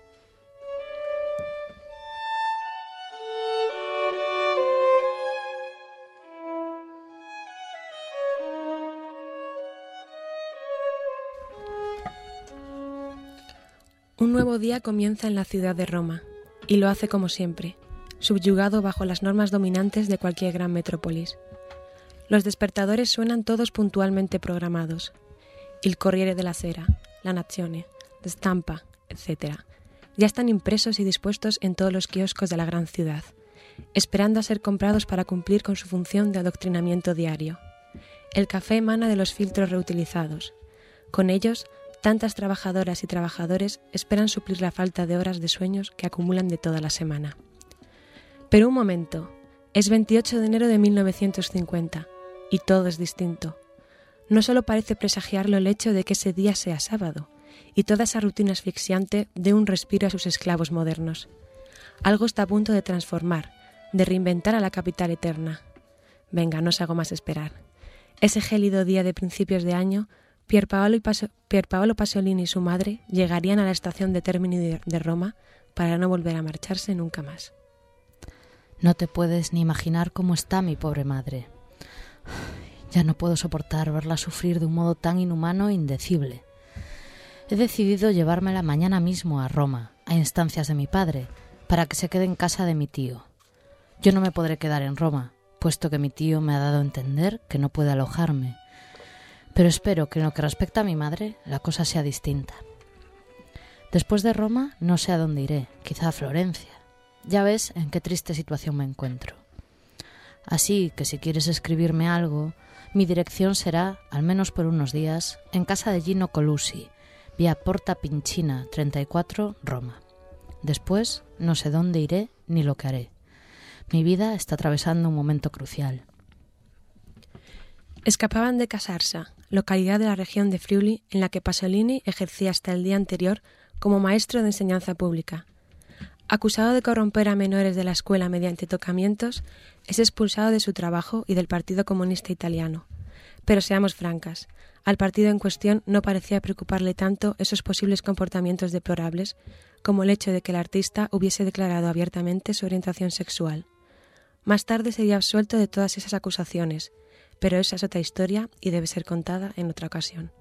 Un nuevo día comienza en la ciudad de Roma, y lo hace como siempre, subyugado bajo las normas dominantes de cualquier gran metrópolis. Los despertadores suenan todos puntualmente programados. Il Corriere della Sera, La Nazione, La Stampa, etc. ya están impresos y dispuestos en todos los kioscos de la gran ciudad, esperando a ser comprados para cumplir con su función de adoctrinamiento diario. El café emana de los filtros reutilizados. Con ellos, tantas trabajadoras y trabajadores esperan suplir la falta de horas de sueños que acumulan de toda la semana. Pero un momento, es 28 de enero de 1950 y todo es distinto. No solo parece presagiarlo el hecho de que ese día sea sábado y toda esa rutina asfixiante dé un respiro a sus esclavos modernos. Algo está a punto de transformar, de reinventar a la capital eterna. Venga, no os hago más esperar. Ese gélido día de principios de año, Pier Paolo Pasolini y su madre llegarían a la estación de Termini de Roma para no volver a marcharse nunca más. No te puedes ni imaginar cómo está mi pobre madre. Ya no puedo soportar verla sufrir de un modo tan inhumano e indecible. He decidido llevármela mañana mismo a Roma, a instancias de mi padre, para que se quede en casa de mi tío. Yo no me podré quedar en Roma, puesto que mi tío me ha dado a entender que no puede alojarme. Pero espero que en lo que respecta a mi madre, la cosa sea distinta. Después de Roma, no sé a dónde iré, quizá a Florencia. Ya ves en qué triste situación me encuentro. Así que si quieres escribirme algo, Mi dirección será, al menos por unos días, en casa de Gino Colusi, vía Porta Pincina 34, Roma. Después, no sé dónde iré ni lo que haré. Mi vida está atravesando un momento crucial. Escapaban de Casarsa, localidad de la región de Friuli en la que Pasolini ejercía hasta el día anterior como maestro de enseñanza pública. Acusado de corromper a menores de la escuela mediante tocamientos, es expulsado de su trabajo y del Partido Comunista Italiano. Pero seamos francas, al partido en cuestión no parecía preocuparle tanto esos posibles comportamientos deplorables como el hecho de que el artista hubiese declarado abiertamente su orientación sexual. Más tarde sería absuelto de todas esas acusaciones, pero esa es otra historia y debe ser contada en otra ocasión.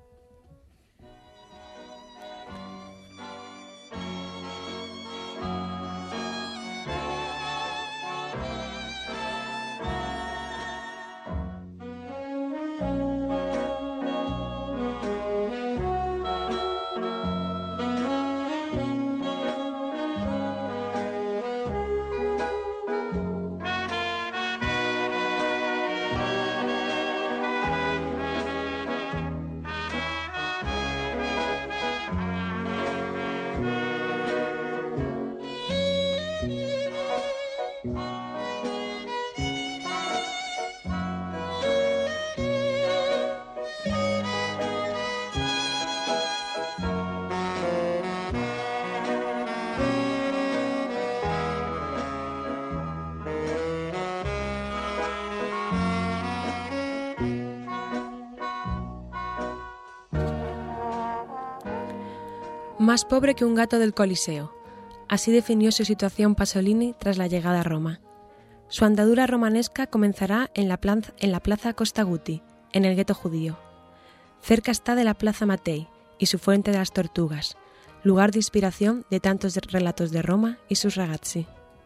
Más pobre que un gato del Coliseo. Así definió su situación Pasolini tras la llegada a Roma. Su andadura romanesca comenzará en la plaza Costa Guti, en el gueto judío. Cerca está de la plaza Matei y su fuente de las tortugas, lugar de inspiración de tantos relatos de Roma y sus ragazzi.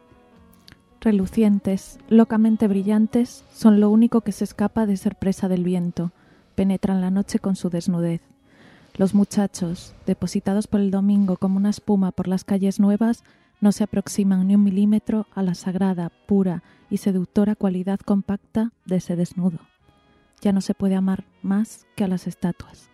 Relucientes, locamente brillantes, son lo único que se escapa de ser presa del viento. Penetran la noche con su desnudez. Los muchachos, depositados por el domingo como una espuma por las calles nuevas, no se aproximan ni un milímetro a la sagrada, pura y seductora cualidad compacta de ese desnudo. Ya no se puede amar más que a las estatuas.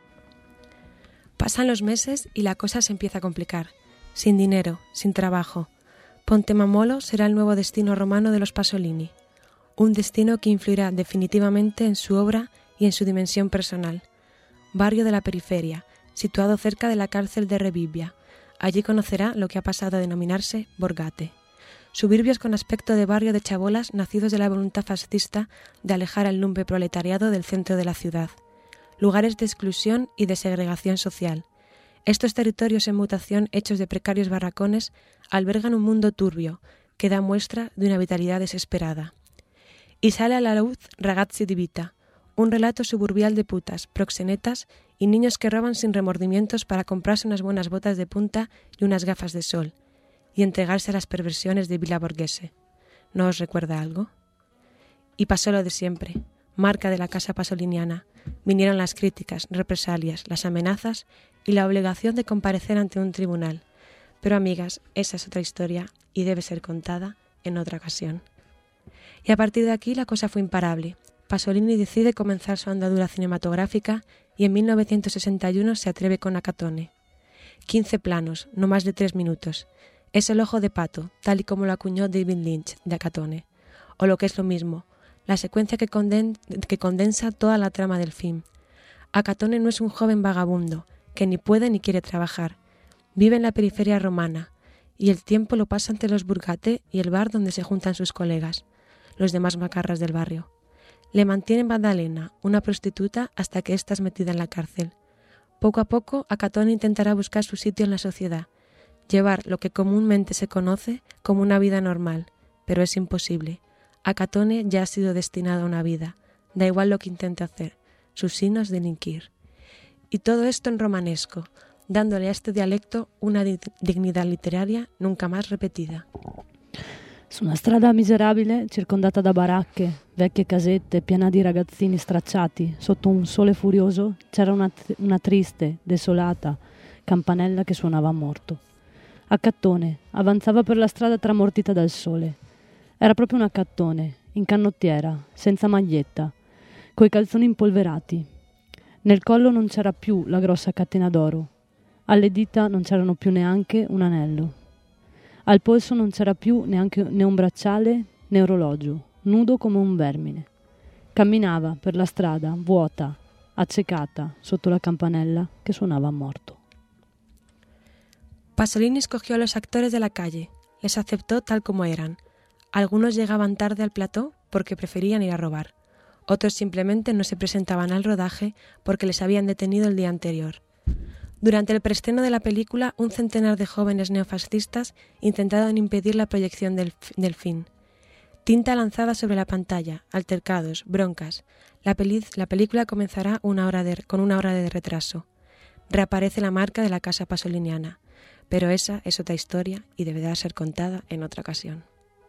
Pasan los meses y la cosa se empieza a complicar. Sin dinero, sin trabajo. Ponte Mamolo será el nuevo destino romano de los Pasolini. Un destino que influirá definitivamente en su obra y en su dimensión personal. Barrio de la periferia, situado cerca de la cárcel de Rebibbia. Allí conocerá lo que ha pasado a denominarse Borgate. Suburbios con aspecto de barrio de chabolas nacidos de la voluntad fascista de alejar al lumpe proletariado del centro de la ciudad. Lugares de exclusión y de segregación social. Estos territorios en mutación hechos de precarios barracones albergan un mundo turbio que da muestra de una vitalidad desesperada. Y sale a la luz Ragazzi di Vita, un relato suburbial de putas, proxenetas y niños que roban sin remordimientos para comprarse unas buenas botas de punta y unas gafas de sol, y entregarse a las perversiones de Villa Borghese. ¿No os recuerda algo? Y pasó lo de siempre, marca de la casa pasoliniana. Vinieron las críticas, represalias, las amenazas y la obligación de comparecer ante un tribunal. Pero amigas, esa es otra historia y debe ser contada en otra ocasión. Y a partir de aquí la cosa fue imparable. Pasolini decide comenzar su andadura cinematográfica y en 1961 se atreve con Acatone. 15 planos, no más de 3 minutos. Es el ojo de pato, tal y como lo acuñó David Lynch de Acatone. O lo que es lo mismo, la secuencia que condensa toda la trama del film. Acatone no es un joven vagabundo, que ni puede ni quiere trabajar. Vive en la periferia romana, y el tiempo lo pasa entre los Burgate y el bar donde se juntan sus colegas, los demás macarras del barrio. Le mantiene Maddalena, una prostituta, hasta que ésta es metida en la cárcel. Poco a poco, Acatone intentará buscar su sitio en la sociedad, llevar lo que comúnmente se conoce como una vida normal, pero es imposible. Acatone ya ha sido destinado a una vida, da igual lo que intente hacer, sus signos delinquir. Y todo esto en romanesco, dándole a este dialecto una dignità literaria nunca más repetida. Su una strada miserabile, circondata da baracche, vecchie casette, piena di ragazzini stracciati, sotto un sole furioso, c'era una triste, desolata campanella che suonava a morto. Accattone avanzava per la strada tramortita dal sole. Era proprio un accattone, in canottiera, senza maglietta, coi calzoni impolverati. Nel collo non c'era più la grossa catena d'oro. Alle dita non c'erano più neanche un anello. Al polso non c'era più neanche né un bracciale né orologio, nudo come un vermine. Camminava per la strada, vuota, accecata, sotto la campanella che suonava a morto. Pasolini escogió a los actores de la calle, les aceptó tal como eran. Algunos llegaban tarde al plató porque preferían ir a robar. Otros simplemente no se presentaban al rodaje porque les habían detenido el día anterior. Durante el preestreno de la película, un centenar de jóvenes neofascistas intentaron impedir la proyección del film. Tinta lanzada sobre la pantalla, altercados, broncas. La película comenzará con una hora de retraso. Reaparece la marca de la casa pasoliniana, pero esa es otra historia y deberá ser contada en otra ocasión.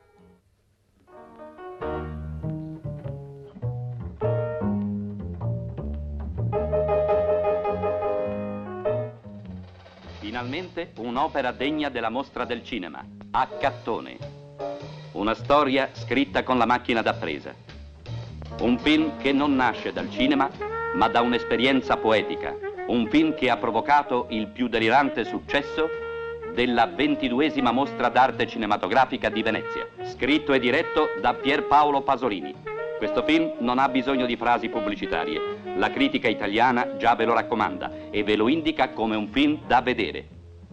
Finalmente un'opera degna della mostra del cinema, Accattone. Una storia scritta con la macchina da presa. Un film che non nasce dal cinema, ma da un'esperienza poetica. Un film che ha provocato il più delirante successo della 22esima mostra d'arte cinematografica di Venezia. Scritto e diretto da Pierpaolo Pasolini. Questo film non ha bisogno di frasi pubblicitarie. La critica italiana già ve lo raccomanda e ve lo indica come un film da vedere.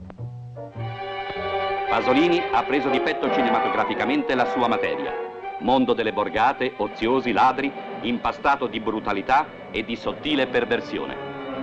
Pasolini ha preso di petto cinematograficamente la sua materia. Mondo delle borgate, oziosi, ladri, impastato di brutalità e di sottile perversione.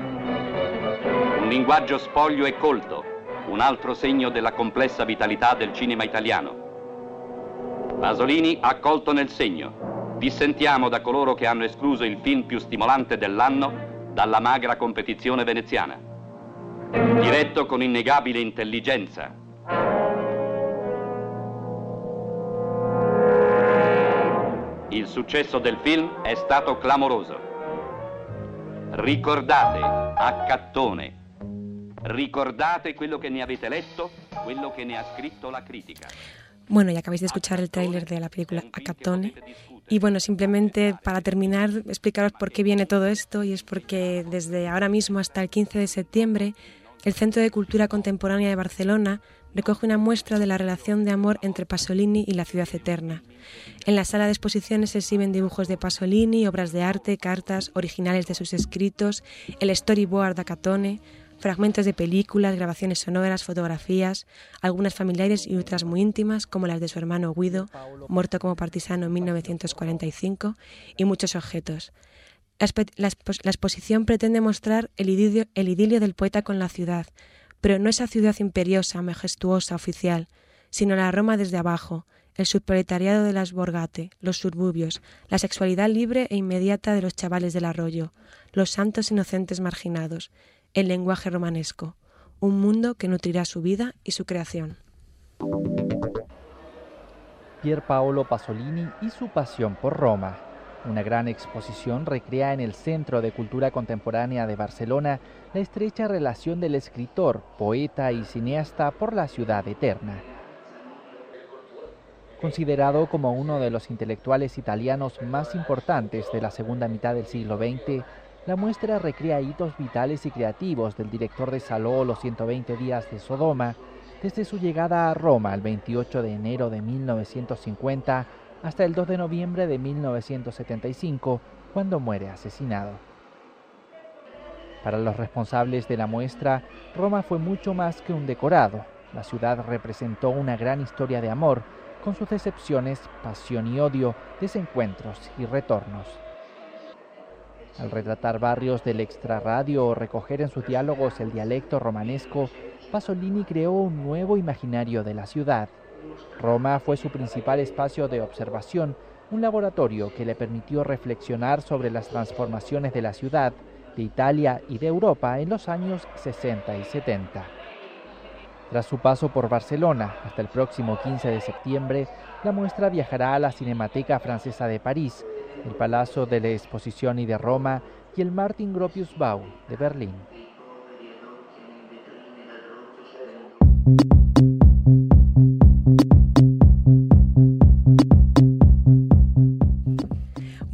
Un linguaggio spoglio e colto, un altro segno della complessa vitalità del cinema italiano. Pasolini ha colto nel segno. Dissentiamo da coloro che hanno escluso il film più stimolante dell'anno dalla magra competizione veneziana. Diretto con innegabile intelligenza. Il successo del film è stato clamoroso. Ricordate Accattone. Ricordate quello che ne avete letto, quello che ne ha scritto la critica. Bueno, ya acabáis de escuchar el tráiler de la película Accattone. Y bueno, simplemente para terminar, explicaros por qué viene todo esto, y es porque desde ahora mismo hasta el 15 de septiembre, el Centro de Cultura Contemporánea de Barcelona recoge una muestra de la relación de amor entre Pasolini y la ciudad eterna. En la sala de exposiciones se exhiben dibujos de Pasolini, obras de arte, cartas originales de sus escritos, el storyboard de Accattone, fragmentos de películas, grabaciones sonoras, fotografías, algunas familiares y otras muy íntimas, como las de su hermano Guido, muerto como partisano en 1945, y muchos objetos. La exposición pretende mostrar el idilio del poeta con la ciudad, pero no esa ciudad imperiosa, majestuosa, oficial, sino la Roma desde abajo, el subproletariado de las borgate, los suburbios, la sexualidad libre e inmediata de los chavales del arroyo, los santos inocentes marginados, el lenguaje romanesco, un mundo que nutrirá su vida y su creación. Pierpaolo Pasolini y su pasión por Roma. Una gran exposición recrea en el Centro de Cultura Contemporánea de Barcelona la estrecha relación del escritor, poeta y cineasta por la ciudad eterna. Considerado como uno de los intelectuales italianos más importantes de la segunda mitad del siglo XX, la muestra recrea hitos vitales y creativos del director de Salò, Los 120 días de Sodoma, desde su llegada a Roma el 28 de enero de 1950 hasta el 2 de noviembre de 1975, cuando muere asesinado. Para los responsables de la muestra, Roma fue mucho más que un decorado. La ciudad representó una gran historia de amor, con sus decepciones, pasión y odio, desencuentros y retornos. Al retratar barrios del extrarradio o recoger en sus diálogos el dialecto romanesco, Pasolini creó un nuevo imaginario de la ciudad. Roma fue su principal espacio de observación, un laboratorio que le permitió reflexionar sobre las transformaciones de la ciudad, de Italia y de Europa en los años 60 y 70. Tras su paso por Barcelona, hasta el próximo 15 de septiembre, la muestra viajará a la Cinemateca Francesa de París, el Palazzo delle Esposizioni de Roma y el Martin Gropius Bau de Berlín.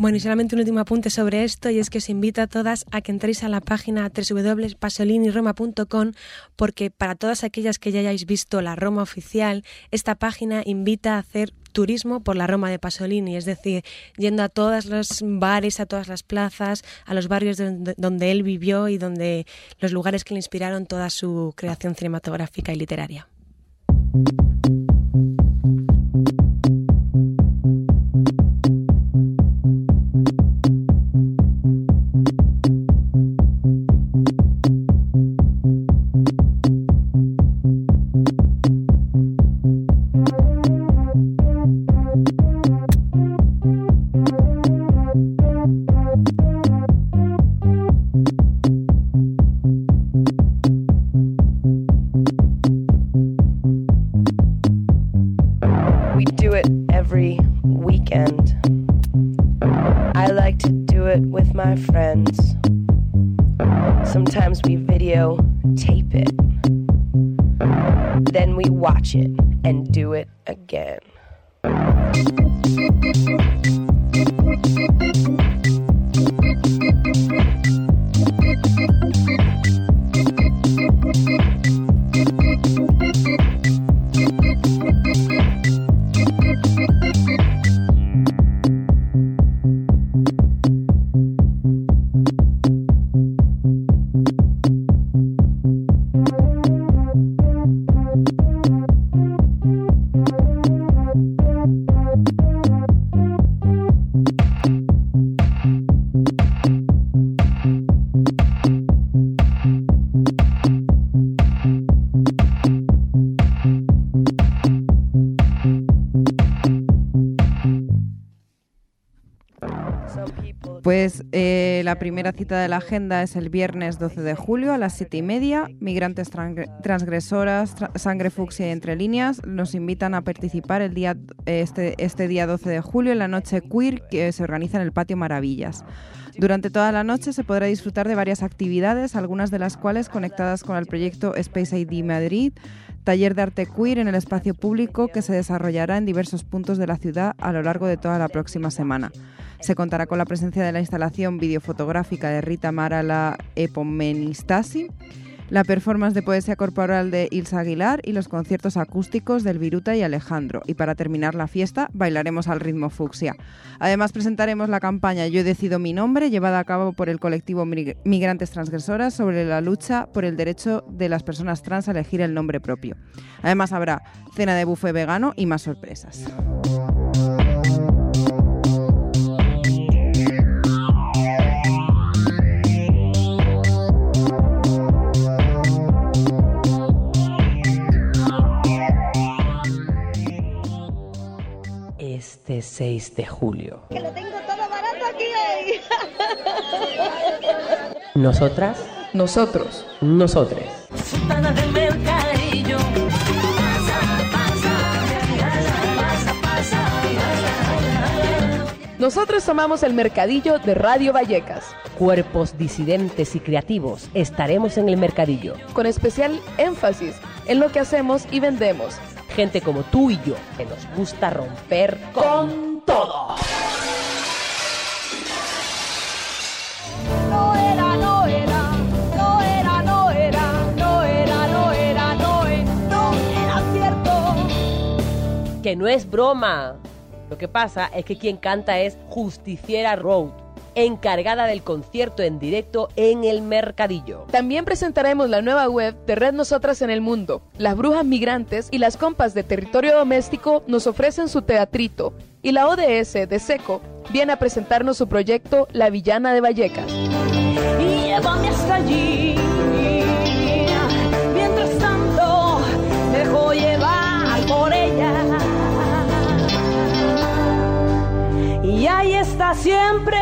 Bueno, y solamente un último apunte sobre esto, y es que os invito a todas a que entréis a la página www.pasoliniroma.com, porque para todas aquellas que ya hayáis visto la Roma oficial, esta página invita a hacer turismo por la Roma de Pasolini, es decir, yendo a todos los bares, a todas las plazas, a los barrios donde él vivió y donde los lugares que le inspiraron toda su creación cinematográfica y literaria. My friends. Sometimes we videotape it. Then we watch it and do it again. Pues la primera cita de la agenda es el viernes 12 de julio a las 7:30. Migrantes transgresoras, Sangre Fucsia y Entre Líneas nos invitan a participar el día este día 12 de julio en la noche queer que se organiza en el Patio Maravillas. Durante toda la noche se podrá disfrutar de varias actividades, algunas de las cuales conectadas con el proyecto Space ID Madrid, taller de arte queer en el espacio público que se desarrollará en diversos puntos de la ciudad a lo largo de toda la próxima semana. Se contará con la presencia de la instalación videofotográfica de Rita Mara la Epomenistasi, la performance de poesía corporal de Ilsa Aguilar y los conciertos acústicos del Viruta y Alejandro. Y para terminar la fiesta, bailaremos al ritmo fucsia. Además, presentaremos la campaña Yo decido mi nombre, llevada a cabo por el colectivo Migrantes Transgresoras sobre la lucha por el derecho de las personas trans a elegir el nombre propio. Además, habrá cena de buffet vegano y más sorpresas. Este 6 de julio. Que lo tengo todo barato aquí hoy. Nosotras. Nosotros. Nosotres. Sultana del mercadillo. Nosotros tomamos el mercadillo de Radio Vallecas. Cuerpos disidentes y creativos estaremos en el mercadillo. Con especial énfasis en lo que hacemos y vendemos. Gente como tú y yo, que nos gusta romper con todo. No era, no era, no era, no era, no era, no era, no era cierto. Que no es broma. Lo que pasa es que quien canta es Justiciera Road, encargada del concierto en directo en el mercadillo. También presentaremos la nueva web de Red Nosotras en el Mundo. Las brujas migrantes y las compas de Territorio Doméstico nos ofrecen su teatrito. Y la ODS de SECO viene a presentarnos su proyecto La Villana de Vallecas. Y llévame hasta allí. Mientras tanto, dejo llevar por ella. Y ahí está siempre.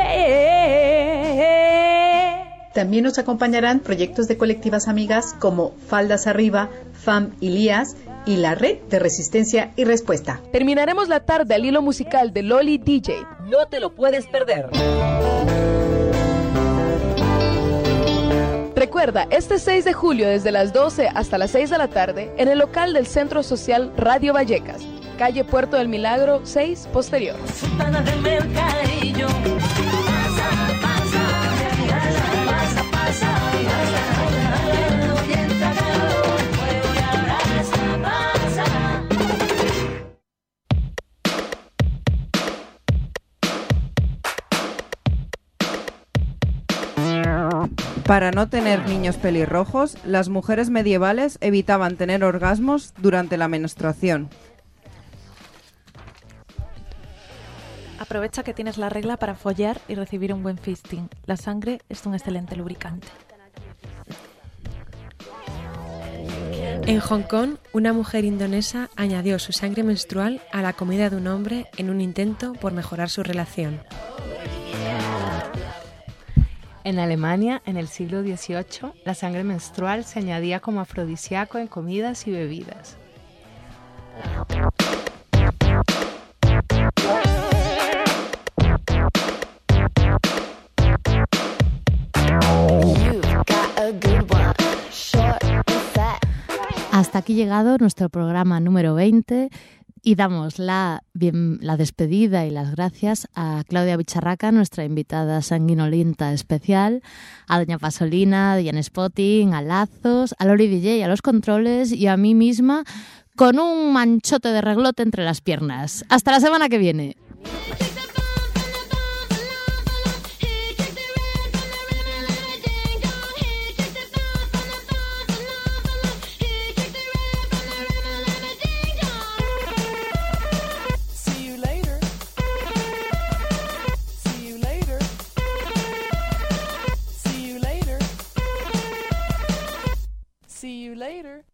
También nos acompañarán proyectos de colectivas amigas como Faldas Arriba, FAM Ilías y la Red de Resistencia y Respuesta. Terminaremos la tarde al hilo musical de Loli DJ. No te lo puedes perder. Recuerda, este 6 de julio desde las 12 hasta las 6 de la tarde en el local del Centro Social Radio Vallecas, calle Puerto del Milagro 6 posterior. Sultana del mercadillo. Para no tener niños pelirrojos, las mujeres medievales evitaban tener orgasmos durante la menstruación. Aprovecha que tienes la regla para follar y recibir un buen fisting. La sangre es un excelente lubricante. En Hong Kong, una mujer indonesa añadió su sangre menstrual a la comida de un hombre en un intento por mejorar su relación. En Alemania, en el siglo XVIII, la sangre menstrual se añadía como afrodisíaco en comidas y bebidas. Hasta aquí llegado nuestro programa número 20 y damos la despedida y las gracias a Claudia Bicharraca, nuestra invitada sanguinolenta especial, a Doña Pasolina, a Diane Spotting, a Lazos, a Lori DJ, a los controles y a mí misma con un manchote de reglote entre las piernas. Hasta la semana que viene. See you later.